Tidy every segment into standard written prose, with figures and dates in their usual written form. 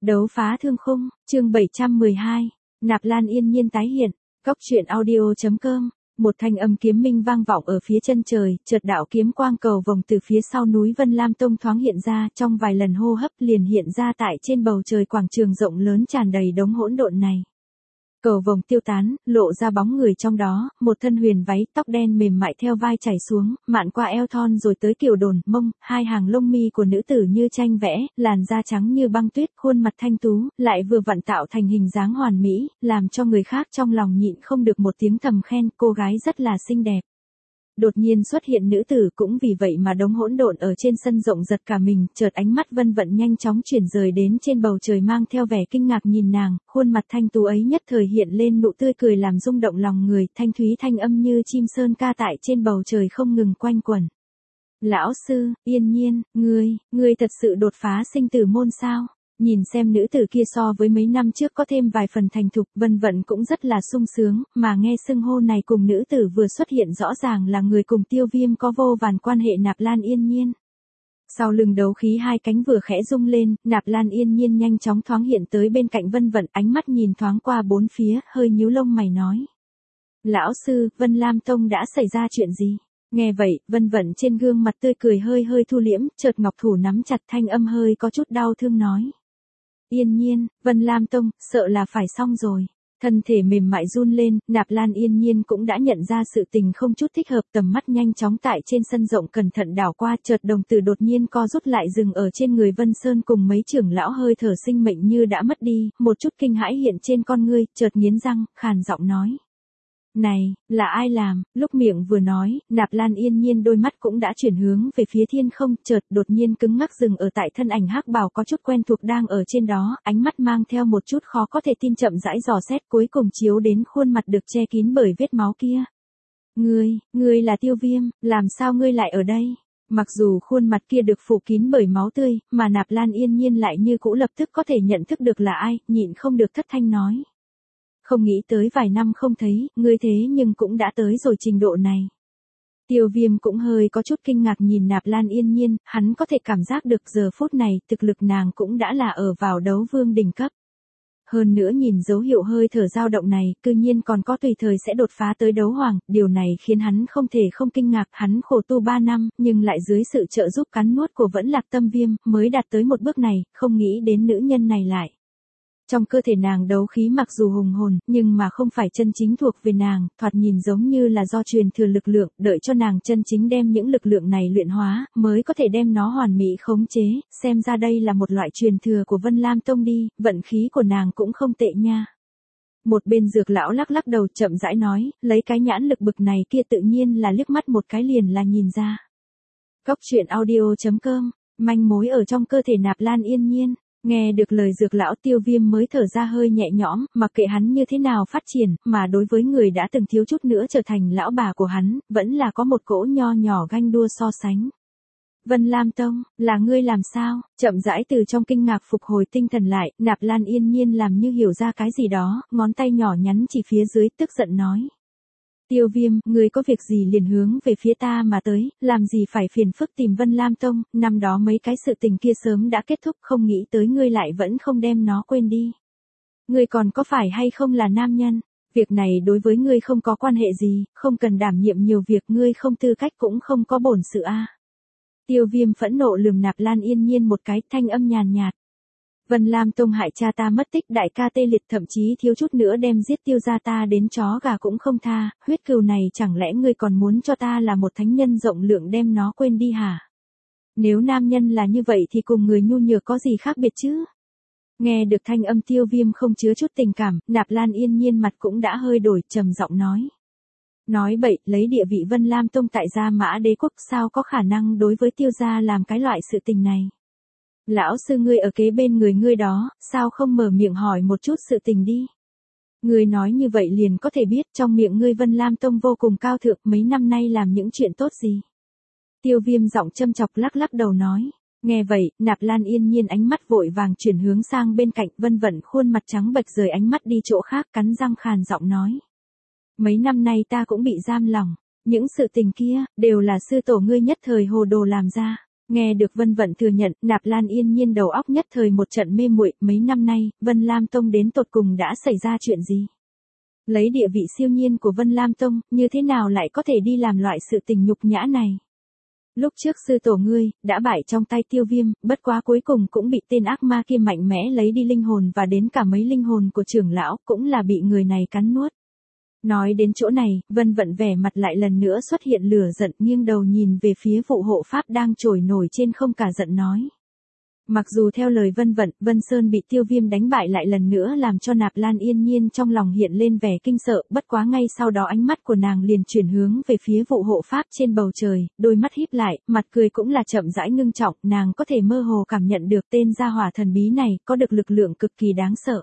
Đấu phá thương khung, chương 712, Nạp Lan yên nhiên tái hiện, Cóc truyện audio.com, một thanh âm kiếm minh vang vọng ở phía chân trời, chợt đạo kiếm quang cầu vồng từ phía sau núi Vân Lam Tông thoáng hiện ra, trong vài lần hô hấp liền hiện ra tại trên bầu trời quảng trường rộng lớn tràn đầy đống hỗn độn này. Cầu vồng tiêu tán, lộ ra bóng người trong đó, một thân huyền váy, tóc đen mềm mại theo vai chảy xuống, mạn qua eo thon rồi tới kiểu đồn, mông, hai hàng lông mi của nữ tử như tranh vẽ, làn da trắng như băng tuyết, khuôn mặt thanh tú, lại vừa vặn tạo thành hình dáng hoàn mỹ, làm cho người khác trong lòng nhịn không được một tiếng thầm khen, cô gái rất là xinh đẹp. Đột nhiên xuất hiện nữ tử cũng vì vậy mà đống hỗn độn ở trên sân rộng giật cả mình, chợt ánh mắt Vân Vận nhanh chóng chuyển rời đến trên bầu trời mang theo vẻ kinh ngạc nhìn nàng, khuôn mặt thanh tú ấy nhất thời hiện lên nụ tươi cười làm rung động lòng người, thanh thúy thanh âm như chim sơn ca tại trên bầu trời không ngừng quanh quẩn. Lão sư, yên nhiên, ngươi thật sự đột phá sinh tử môn sao? Nhìn xem nữ tử kia so với mấy năm trước có thêm vài phần thành thục, Vân Vận cũng rất là sung sướng, mà nghe xưng hô này cùng nữ tử vừa xuất hiện rõ ràng là người cùng Tiêu Viêm có vô vàn quan hệ Nạp Lan yên nhiên. Sau lưng đấu khí hai cánh vừa khẽ rung lên, Nạp Lan yên nhiên nhanh chóng thoáng hiện tới bên cạnh Vân Vận, ánh mắt nhìn thoáng qua bốn phía, hơi nhíu lông mày nói. Lão sư, Vân Lam Tông đã xảy ra chuyện gì? Nghe vậy, Vân Vận trên gương mặt tươi cười hơi thu liễm, chợt ngọc thủ nắm chặt thanh âm hơi có chút đau thương nói. Yên nhiên, Vân Lam Tông, sợ là phải xong rồi. Thân thể mềm mại run lên, Nạp Lan yên nhiên cũng đã nhận ra sự tình không chút thích hợp, tầm mắt nhanh chóng tại trên sân rộng cẩn thận đảo qua, chợt đồng tử đột nhiên co rút lại dừng ở trên người Vân Sơn cùng mấy trưởng lão hơi thở sinh mệnh như đã mất đi, một chút kinh hãi hiện trên con ngươi, chợt nghiến răng, khàn giọng nói. Này, là ai làm? Lúc miệng vừa nói, Nạp Lan yên nhiên đôi mắt cũng đã chuyển hướng về phía thiên không, chợt đột nhiên cứng ngắc dừng ở tại thân ảnh hắc bào có chút quen thuộc đang ở trên đó, ánh mắt mang theo một chút khó có thể tin chậm rãi dò xét cuối cùng chiếu đến khuôn mặt được che kín bởi vết máu kia. Ngươi là Tiêu Viêm, làm sao ngươi lại ở đây? Mặc dù khuôn mặt kia được phủ kín bởi máu tươi, mà Nạp Lan yên nhiên lại như cũ lập tức có thể nhận thức được là ai, nhịn không được thất thanh nói. Không nghĩ tới vài năm không thấy, ngươi thế nhưng cũng đã tới rồi trình độ này. Tiêu Viêm cũng hơi có chút kinh ngạc nhìn Nạp Lan yên nhiên, hắn có thể cảm giác được giờ phút này, thực lực nàng cũng đã là ở vào đấu vương đỉnh cấp. Hơn nữa nhìn dấu hiệu hơi thở dao động này, cư nhiên còn có tùy thời sẽ đột phá tới đấu hoàng, điều này khiến hắn không thể không kinh ngạc, hắn khổ tu 3 năm, nhưng lại dưới sự trợ giúp cắn nuốt của Vẫn Lạc Tâm Viêm, mới đạt tới một bước này, không nghĩ đến nữ nhân này lại. Trong cơ thể nàng đấu khí mặc dù hùng hồn, nhưng mà không phải chân chính thuộc về nàng, thoạt nhìn giống như là do truyền thừa lực lượng, đợi cho nàng chân chính đem những lực lượng này luyện hóa, mới có thể đem nó hoàn mỹ khống chế, xem ra đây là một loại truyền thừa của Vân Lam Tông đi, vận khí của nàng cũng không tệ nha. Một bên dược lão lắc lắc đầu chậm rãi nói, lấy cái nhãn lực bực này kia tự nhiên là liếc mắt một cái liền là nhìn ra. Cóc truyện audio.com, manh mối ở trong cơ thể Nạp Lan yên nhiên. Nghe được lời dược lão Tiêu Viêm mới thở ra hơi nhẹ nhõm, mặc kệ hắn như thế nào phát triển, mà đối với người đã từng thiếu chút nữa trở thành lão bà của hắn, vẫn là có một cỗ nho nhỏ ganh đua so sánh. Vân Lam Tông, là ngươi làm sao? Chậm rãi từ trong kinh ngạc phục hồi tinh thần lại, Nạp Lan yên nhiên làm như hiểu ra cái gì đó, ngón tay nhỏ nhắn chỉ phía dưới, tức giận nói. Tiêu Viêm, ngươi có việc gì liền hướng về phía ta mà tới, làm gì phải phiền phức tìm Vân Lam Tông, năm đó mấy cái sự tình kia sớm đã kết thúc, không nghĩ tới ngươi lại vẫn không đem nó quên đi. Ngươi còn có phải hay không là nam nhân, việc này đối với ngươi không có quan hệ gì, không cần đảm nhiệm nhiều việc, ngươi không tư cách cũng không có bổn sự a. Tiêu Viêm phẫn nộ lườm Nạp Lan yên nhiên một cái, thanh âm nhàn nhạt. Vân Lam Tông hại cha ta mất tích, đại ca tê liệt, thậm chí thiếu chút nữa đem giết Tiêu gia ta đến chó gà cũng không tha, huyết cừu này chẳng lẽ ngươi còn muốn cho ta là một thánh nhân rộng lượng đem nó quên đi hả? Nếu nam nhân là như vậy thì cùng người nhu nhược có gì khác biệt chứ? Nghe được thanh âm Tiêu Viêm không chứa chút tình cảm, Nạp Lan yên nhiên mặt cũng đã hơi đổi, trầm giọng nói. Nói bậy, lấy địa vị Vân Lam Tông tại Gia Mã Đế quốc sao có khả năng đối với Tiêu gia làm cái loại sự tình này? Lão sư ngươi ở kế bên người ngươi đó, sao không mở miệng hỏi một chút sự tình đi? Ngươi nói như vậy liền có thể biết trong miệng ngươi Vân Lam Tông vô cùng cao thượng, mấy năm nay làm những chuyện tốt gì? Tiêu Viêm giọng châm chọc lắc lắc đầu nói. Nghe vậy, Nạp Lan yên nhiên ánh mắt vội vàng chuyển hướng sang bên cạnh, Vân Vận khuôn mặt trắng bệch rời ánh mắt đi chỗ khác, cắn răng khàn giọng nói. Mấy năm nay ta cũng bị giam lòng, những sự tình kia, đều là sư tổ ngươi nhất thời hồ đồ làm ra. Nghe được Vân Vận thừa nhận, Nạp Lan Yên Nhiên đầu óc nhất thời một trận mê muội, mấy năm nay, Vân Lam Tông đến tột cùng đã xảy ra chuyện gì? Lấy địa vị siêu nhiên của Vân Lam Tông, như thế nào lại có thể đi làm loại sự tình nhục nhã này? Lúc trước sư tổ ngươi, đã bại trong tay Tiêu Viêm, bất quá cuối cùng cũng bị tên ác ma kia mạnh mẽ lấy đi linh hồn và đến cả mấy linh hồn của trưởng lão, cũng là bị người này cắn nuốt. Nói đến chỗ này, Vân Vận vẻ mặt lại lần nữa xuất hiện lửa giận, nghiêng đầu nhìn về phía vụ hộ pháp đang trồi nổi trên không, cả giận nói. Mặc dù theo lời Vân Vận, Vân Sơn bị Tiêu Viêm đánh bại lại lần nữa làm cho Nạp Lan Yên Nhiên trong lòng hiện lên vẻ kinh sợ, bất quá ngay sau đó ánh mắt của nàng liền chuyển hướng về phía vụ hộ pháp trên bầu trời, đôi mắt híp lại, mặt cười cũng là chậm rãi ngưng trọng, nàng có thể mơ hồ cảm nhận được tên gia hỏa thần bí này có được lực lượng cực kỳ đáng sợ.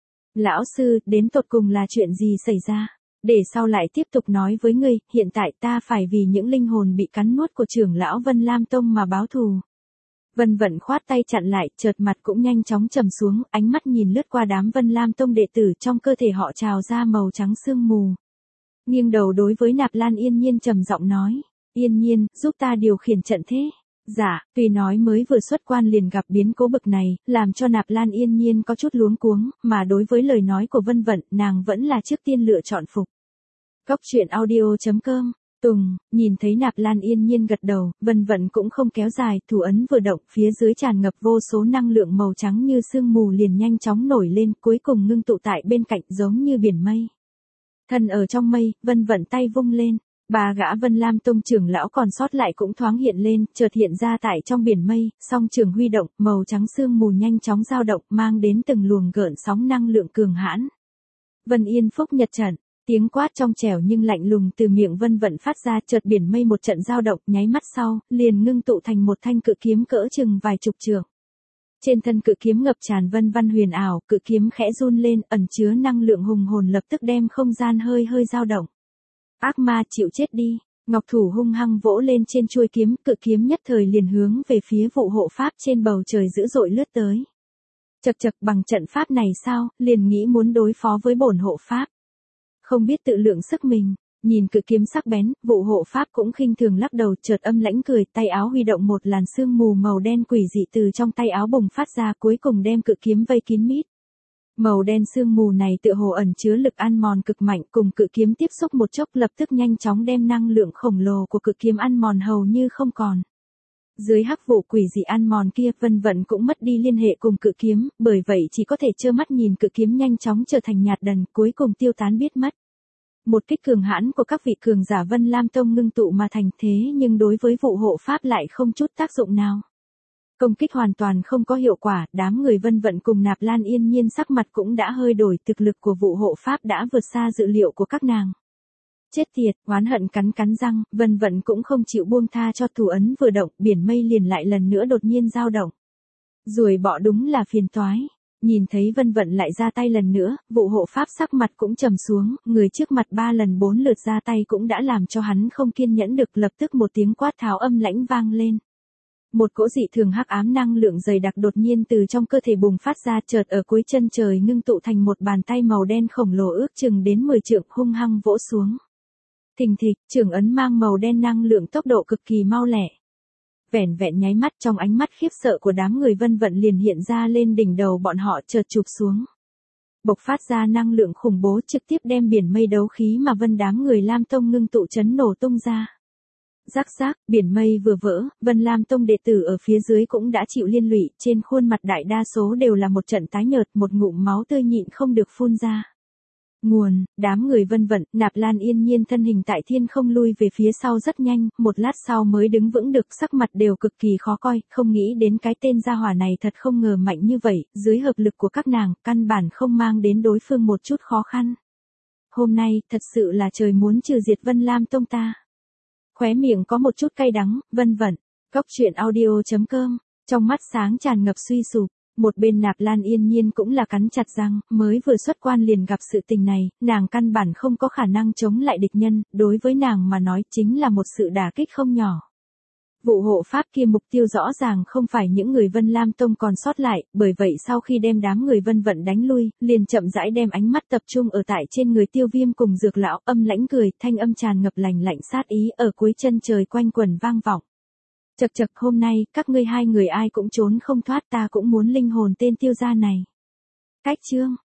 Lão sư, đến tột cùng là chuyện gì xảy ra? Để sau lại tiếp tục nói với ngươi, hiện tại ta phải vì những linh hồn bị cắn nuốt của trưởng lão Vân Lam Tông mà báo thù. Vân Vận khoát tay chặn lại, chợt mặt cũng nhanh chóng trầm xuống, ánh mắt nhìn lướt qua đám Vân Lam Tông đệ tử, trong cơ thể họ trào ra màu trắng sương mù. Nghiêng đầu đối với Nạp Lan Yên Nhiên trầm giọng nói, Yên Nhiên, giúp ta điều khiển trận thế. Dạ, tuy nói mới vừa xuất quan liền gặp biến cố bực này, làm cho Nạp Lan Yên Nhiên có chút luống cuống, mà đối với lời nói của Vân Vận, nàng vẫn là trước tiên lựa chọn phục. Góc truyện audio.com Tùng, nhìn thấy Nạp Lan Yên Nhiên gật đầu, Vân Vận cũng không kéo dài, thủ ấn vừa động, phía dưới tràn ngập vô số năng lượng màu trắng như sương mù liền nhanh chóng nổi lên, cuối cùng ngưng tụ tại bên cạnh giống như biển mây. Thân ở trong mây, Vân Vận tay vung lên, ba gã Vân Lam Tông trưởng lão còn sót lại cũng thoáng hiện lên, chợt hiện ra tại trong biển mây, song trường huy động, màu trắng sương mù nhanh chóng dao động, mang đến từng luồng gợn sóng năng lượng cường hãn. Vân Yên Phúc Nhật trận. Tiếng quát trong trẻo nhưng lạnh lùng từ miệng Vân Vận phát ra, chợt biển mây một trận dao động, nháy mắt sau, liền ngưng tụ thành một thanh cự kiếm cỡ chừng vài chục trượng. Trên thân cự kiếm ngập tràn vân văn huyền ảo, cự kiếm khẽ run lên, ẩn chứa năng lượng hùng hồn lập tức đem không gian hơi hơi dao động. Ác ma chịu chết đi, ngọc thủ hung hăng vỗ lên trên chuôi kiếm, cự kiếm nhất thời liền hướng về phía vụ hộ pháp trên bầu trời dữ dội lướt tới. Chậc chậc, bằng trận pháp này sao, liền nghĩ muốn đối phó với bổn hộ pháp. Không biết tự lượng sức mình, nhìn cự kiếm sắc bén, vụ hộ pháp cũng khinh thường lắc đầu, chợt âm lãnh cười, tay áo huy động một làn sương mù màu đen quỷ dị từ trong tay áo bùng phát ra, cuối cùng đem cự kiếm vây kín mít. Màu đen sương mù này tựa hồ ẩn chứa lực ăn mòn cực mạnh, cùng cự kiếm tiếp xúc một chốc lập tức nhanh chóng đem năng lượng khổng lồ của cự kiếm ăn mòn hầu như không còn. Dưới hắc vụ quỷ dị ăn mòn kia, Vân Vận cũng mất đi liên hệ cùng cự kiếm, bởi vậy chỉ có thể trơ mắt nhìn cự kiếm nhanh chóng trở thành nhạt đần, cuối cùng tiêu tán biết mất. Một kích cường hãn của các vị cường giả Vân Lam Tông ngưng tụ mà thành, thế nhưng đối với vụ hộ pháp lại không chút tác dụng nào. Công kích hoàn toàn không có hiệu quả, đám người Vân Vận cùng Nạp Lan Yên Nhiên sắc mặt cũng đã hơi đổi, thực lực của vụ hộ pháp đã vượt xa dự liệu của các nàng. Chết tiệt, oán hận cắn cắn răng, Vân Vận cũng không chịu buông tha cho, thủ ấn vừa động, biển mây liền lại lần nữa đột nhiên dao động. Ruồi bọ đúng là phiền toái. Nhìn thấy Vân Vận lại ra tay lần nữa, vụ hộ pháp sắc mặt cũng trầm xuống, người trước mặt 3 lần 4 lượt ra tay cũng đã làm cho hắn không kiên nhẫn được, lập tức một tiếng quát tháo âm lãnh vang lên. Một cỗ dị thường hắc ám năng lượng dày đặc đột nhiên từ trong cơ thể bùng phát ra, chợt ở cuối chân trời ngưng tụ thành một bàn tay màu đen khổng lồ ước chừng đến 10 trượng, hung hăng vỗ xuống. Thình thịch, trường ấn mang màu đen năng lượng tốc độ cực kỳ mau lẹ. Vẻn vẹn nháy mắt, trong ánh mắt khiếp sợ của đám người Vân Vận liền hiện ra lên đỉnh đầu bọn họ, chợt chụp xuống. Bộc phát ra năng lượng khủng bố, trực tiếp đem biển mây đấu khí mà đám người Lam Tông ngưng tụ chấn nổ tung ra. Rắc rác, biển mây vừa vỡ, Vân Lam Tông đệ tử ở phía dưới cũng đã chịu liên lụy, trên khuôn mặt đại đa số đều là một trận tái nhợt, một ngụm máu tươi nhịn không được phun ra. Nguồn, đám người Vân Vận, Nạp Lan Yên Nhiên thân hình tại thiên không lui về phía sau rất nhanh, một lát sau mới đứng vững được, sắc mặt đều cực kỳ khó coi, không nghĩ đến cái tên gia hỏa này thật không ngờ mạnh như vậy, dưới hợp lực của các nàng, căn bản không mang đến đối phương một chút khó khăn. Hôm nay, thật sự là trời muốn trừ diệt Vân Lam Tông ta. Khóe miệng có một chút cay đắng, Vân Vận, góc truyện audio.com, trong mắt sáng tràn ngập suy sụp. Một bên Nạp Lan Yên Nhiên cũng là cắn chặt răng, mới vừa xuất quan liền gặp sự tình này, nàng căn bản không có khả năng chống lại địch nhân, đối với nàng mà nói chính là một sự đả kích không nhỏ. Vụ hộ pháp kia mục tiêu rõ ràng không phải những người Vân Lam Tông còn sót lại, bởi vậy sau khi đem đám người Vân Vận đánh lui, liền chậm rãi đem ánh mắt tập trung ở tại trên người Tiêu Viêm cùng Dược lão, âm lãnh cười, thanh âm tràn ngập lạnh lạnh sát ý ở cuối chân trời quanh quẩn vang vọng. Chậc chậc, hôm nay, các ngươi hai người ai cũng trốn không thoát, ta cũng muốn linh hồn tên Tiêu gia này. Cách chương.